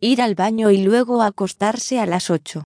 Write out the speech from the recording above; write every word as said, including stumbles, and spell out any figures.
ir al baño y luego acostarse a las ocho.